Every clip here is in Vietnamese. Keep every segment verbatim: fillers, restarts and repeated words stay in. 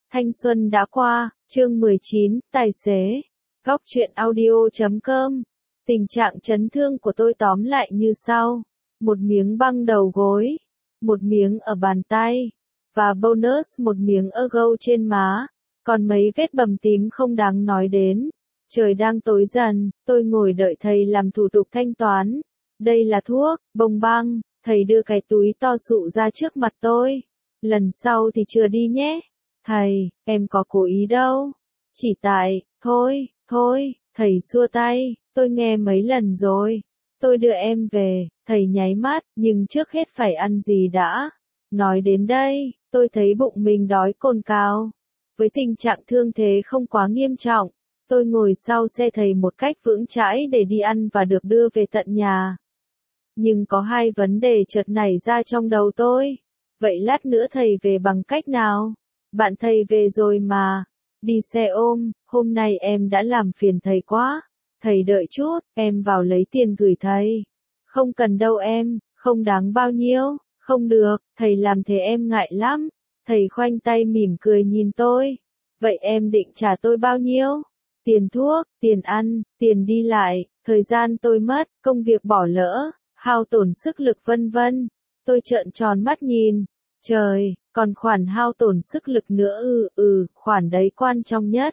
Thanh xuân đã qua, chương mười chín, tài xế. Góc truyện audio chấm com. Tình trạng chấn thương của tôi tóm lại như sau. Một miếng băng đầu gối, một miếng ở bàn tay, và bonus một miếng ở gâu trên má. Còn mấy vết bầm tím không đáng nói đến. Trời đang tối dần, tôi ngồi đợi thầy làm thủ tục thanh toán. Đây là thuốc, bông băng, thầy đưa cái túi to sụ ra trước mặt tôi. Lần sau thì chưa đi nhé. Thầy, em có cố ý đâu. Chỉ tại, thôi, thôi, thầy xua tay, tôi nghe mấy lần rồi. Tôi đưa em về, thầy nháy mắt, nhưng trước hết phải ăn gì đã. Nói đến đây, tôi thấy bụng mình đói cồn cào. Với tình trạng thương thế không quá nghiêm trọng, tôi ngồi sau xe thầy một cách vững chãi để đi ăn và được đưa về tận nhà. Nhưng có hai vấn đề chợt nảy ra trong đầu tôi. Vậy lát nữa thầy về bằng cách nào? Bạn thầy về rồi mà. Đi xe ôm, hôm nay em đã làm phiền thầy quá. Thầy đợi chút, em vào lấy tiền gửi thầy. Không cần đâu em, không đáng bao nhiêu. Không được, thầy làm thế em ngại lắm. Thầy khoanh tay mỉm cười nhìn tôi. Vậy em định trả tôi bao nhiêu? Tiền thuốc, tiền ăn, tiền đi lại, thời gian tôi mất, công việc bỏ lỡ, hao tổn sức lực vân vân. Tôi trợn tròn mắt nhìn. Trời, còn khoản hao tổn sức lực nữa ừ, ừ, khoản đấy quan trọng nhất.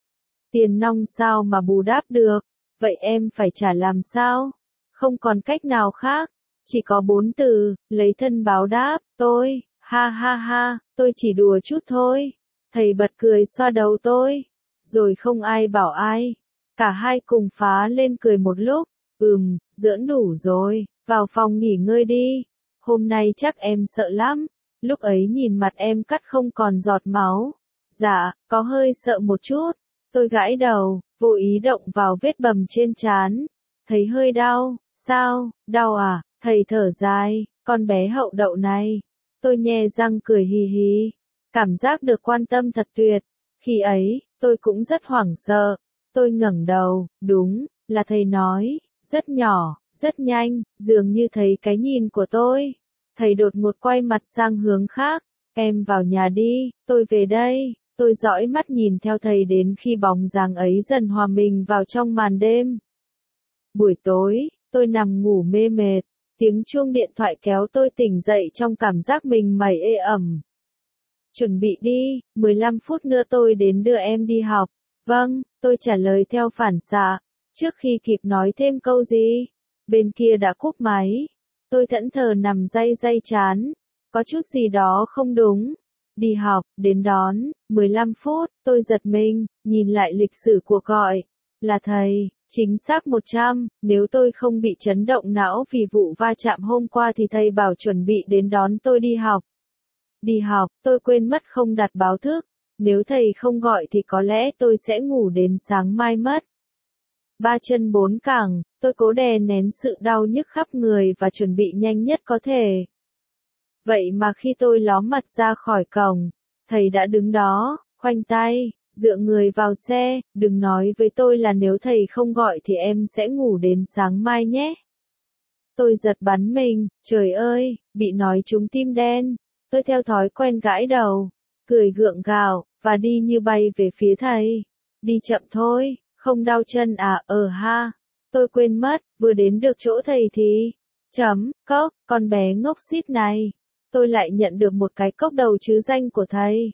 Tiền nong sao mà bù đắp được, vậy em phải trả làm sao? Không còn cách nào khác, chỉ có bốn từ, lấy thân báo đáp, tôi, ha ha ha, tôi chỉ đùa chút thôi. Thầy bật cười xoa đầu tôi, rồi không ai bảo ai. Cả hai cùng phá lên cười một lúc, ừm, giỡn đủ rồi, vào phòng nghỉ ngơi đi. Hôm nay chắc em sợ lắm. Lúc ấy nhìn mặt em cắt không còn giọt máu. Dạ, có hơi sợ một chút. Tôi gãi đầu, vô ý động vào vết bầm trên trán. Thấy hơi đau, sao, đau à, thầy thở dài, con bé hậu đậu này. Tôi nhe răng cười hì hì. Cảm giác được quan tâm thật tuyệt. Khi ấy, tôi cũng rất hoảng sợ. Tôi ngẩng đầu, đúng, là thầy nói, rất nhỏ, rất nhanh, dường như thấy cái nhìn của tôi. Thầy đột ngột quay mặt sang hướng khác. Em vào nhà đi, tôi về đây. Tôi dõi mắt nhìn theo thầy đến khi bóng dáng ấy dần hòa mình vào trong màn đêm. Buổi tối, tôi nằm ngủ mê mệt. Tiếng chuông điện thoại kéo tôi tỉnh dậy trong cảm giác mình mẩy ê ẩm. Chuẩn bị đi, mười lăm phút nữa tôi đến đưa em đi học. Vâng, tôi trả lời theo phản xạ. Trước khi kịp nói thêm câu gì, bên kia đã cúp máy. Tôi thẫn thờ nằm day day chán. Có chút gì đó không đúng. Đi học, đến đón, mười lăm phút, tôi giật mình, nhìn lại lịch sử cuộc gọi. Là thầy, chính xác một trăm, nếu tôi không bị chấn động não vì vụ va chạm hôm qua thì thầy bảo chuẩn bị đến đón tôi đi học. Đi học, tôi quên mất không đặt báo thức. Nếu thầy không gọi thì có lẽ tôi sẽ ngủ đến sáng mai mất. Ba chân bốn cẳng, tôi cố đè nén sự đau nhức khắp người và chuẩn bị nhanh nhất có thể. Vậy mà khi tôi ló mặt ra khỏi cổng, thầy đã đứng đó, khoanh tay, dựa người vào xe, đừng nói với tôi là nếu thầy không gọi thì em sẽ ngủ đến sáng mai nhé. Tôi giật bắn mình, trời ơi, bị nói trúng tim đen. Tôi theo thói quen gãi đầu, cười gượng gạo, và đi như bay về phía thầy. Đi chậm thôi. Không đau chân à, ờ ha. Tôi quên mất, vừa đến được chỗ thầy thì... Chấm, cốc, con bé ngốc xít này. Tôi lại nhận được một cái cốc đầu chứ danh của thầy.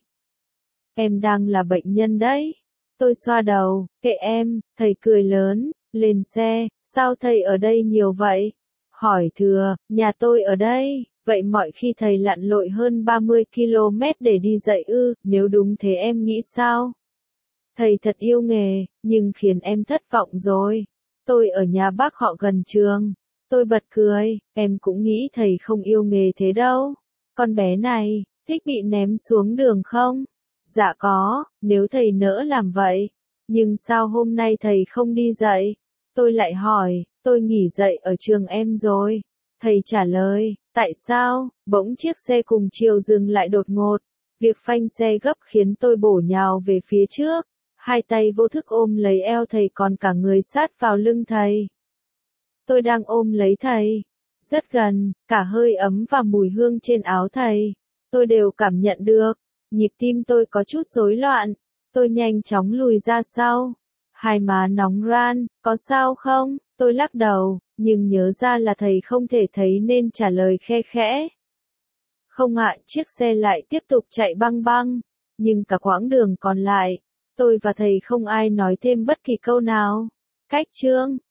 Em đang là bệnh nhân đấy. Tôi xoa đầu, kệ em, thầy cười lớn, lên xe, sao thầy ở đây nhiều vậy? Hỏi thừa, nhà tôi ở đây, vậy mọi khi thầy lặn lội hơn ba mươi ki lô mét để đi dạy ư, nếu đúng thế em nghĩ sao? Thầy thật yêu nghề, nhưng khiến em thất vọng rồi. Tôi ở nhà bác họ gần trường. Tôi bật cười, em cũng nghĩ thầy không yêu nghề thế đâu. Con bé này, thích bị ném xuống đường không? Dạ có, nếu thầy nỡ làm vậy. Nhưng sao hôm nay thầy không đi dạy? Tôi lại hỏi, tôi nghỉ dạy ở trường em rồi. Thầy trả lời, tại sao? Bỗng chiếc xe cùng chiều dừng lại đột ngột. Việc phanh xe gấp khiến tôi bổ nhào về phía trước. Hai tay vô thức ôm lấy eo thầy còn cả người sát vào lưng thầy. Tôi đang ôm lấy thầy. Rất gần, cả hơi ấm và mùi hương trên áo thầy. Tôi đều cảm nhận được. Nhịp tim tôi có chút rối loạn, tôi nhanh chóng lùi ra sau. Hai má nóng ran, có sao không? Tôi lắc đầu, nhưng nhớ ra là thầy không thể thấy nên trả lời khe khẽ. Không ạ, chiếc xe lại tiếp tục chạy băng băng, nhưng cả quãng đường còn lại, tôi và thầy không ai nói thêm bất kỳ câu nào. Cách chương